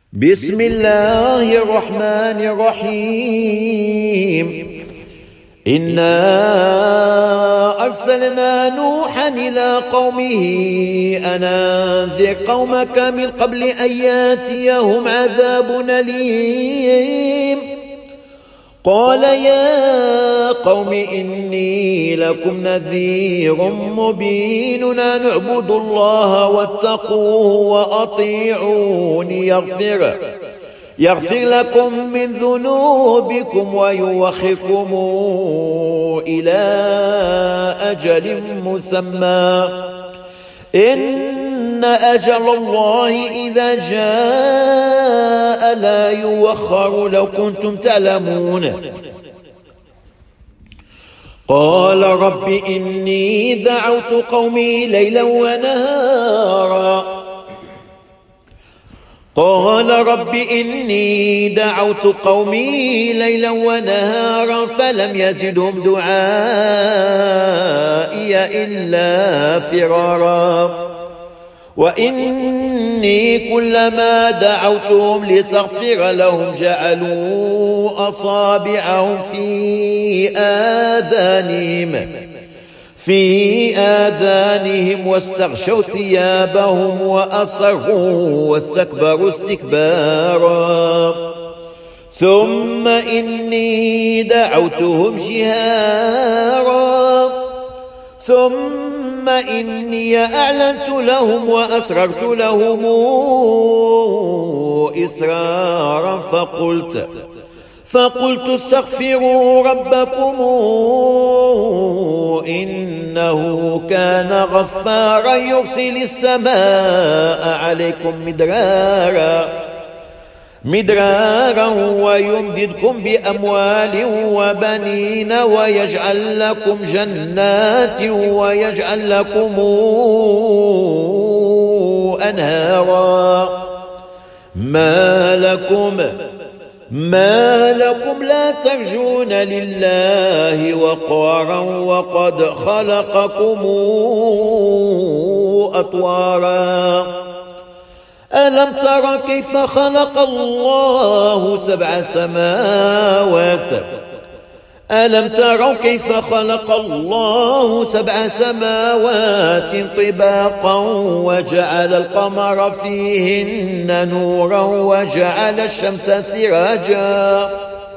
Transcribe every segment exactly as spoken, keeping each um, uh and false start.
بسم الله الرحمن الرحيم. إنا أرسلنا نوحا إلى قومه أن أنذر قومك من قبل أن ياتيهم عذاب أليم. قال يا قوم إني لكم نذير مبين أن اعبدوا الله واتقوه وأطيعون يغفر يغفر لكم من ذنوبكم ويوخركم إلى أجل مسمى إن أجل الله إذا جاء لا يوخر لو كنتم تعلمون. قال رب إني دعوت قومي ليلا ونهارا قال رب إني دعوت قومي ليلا ونهارا فلم يزدهم دعائي إلا فرارا وإني كلما دعوتهم لتغفر لهم جعلوا أصابعهم في آذانهم في آذانهم واستغشوا ثيابهم وأصروا واستكبروا استكبارا ثم إني دعوتهم جهارا ثم إني أعلنت لهم وأسررت لهم إسرارا فقلت فقلت استغفروا ربكم إنه كان غفارا يرسل السماء عليكم مدرارا مدرارا ويمددكم بأموال وبنين ويجعل لكم جنات ويجعل لكم أنهارا ما لكم ما لكم لا ترجون لله وقارا وقد خلقكم أطوارا ألم تر كيف خلق الله سبع سماوات ألم تروا كيف خلق الله سبع سماوات طباقا وجعل القمر فيهن نورا وجعل الشمس سراجا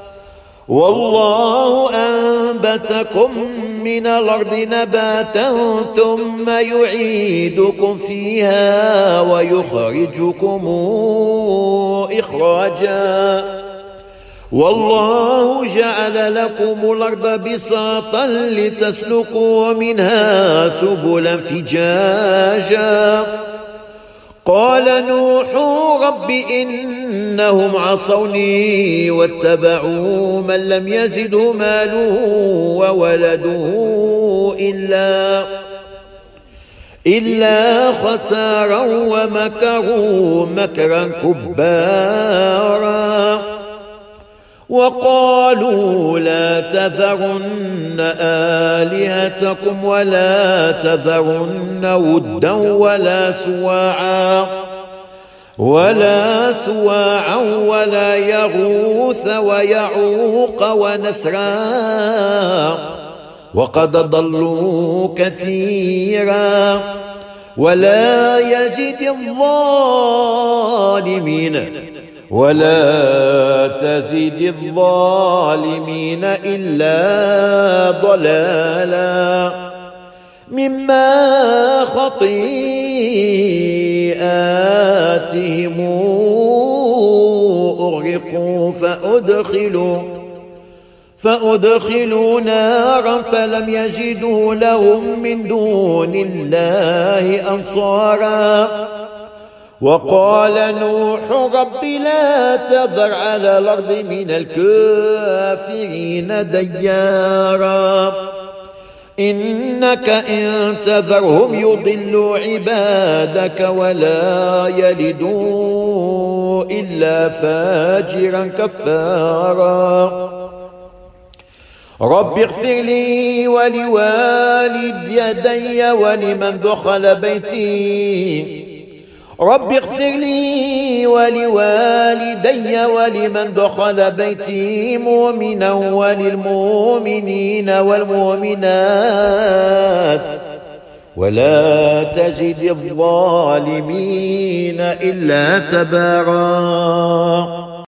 والله أنبتكم من الأرض نباتا ثم يعيدكم فيها ويخرجكم إخراجا والله جعل لكم الأرض بساطا لتسلكوا منها سبلا فجاجا قال نوح رب إنهم عصوني واتبعوا من لم يزده ماله وولده إلا إلا خسارا ومكروا مكرا كبارا وقالوا لا تذرن آلهتكم ولا تذرن ودا ولا سواعا ولا سواعا ولا يغوث ويعوق ونسرا وقد ضلوا كثيرا ولا يزد الظالمين ولا تزد الظالمين إلا ضلالا مما خطيئاتهم أغرقوا فأدخلوا فأدخلوا نارا فلم يجدوا لهم من دون الله أنصارا وقال نوح رب لا تذر على الأرض من الكافرين ديارا إنك إن تذرهم يضلوا عبادك ولا يلدوا إلا فاجرا كفارا رب اغفر لي ولوالدي ولمن دخل بيتي رب اغفر لي ولوالدي ولمن دخل بيتي مؤمنا وللمؤمنين والمؤمنات ولا تزد الظالمين إلا تبارا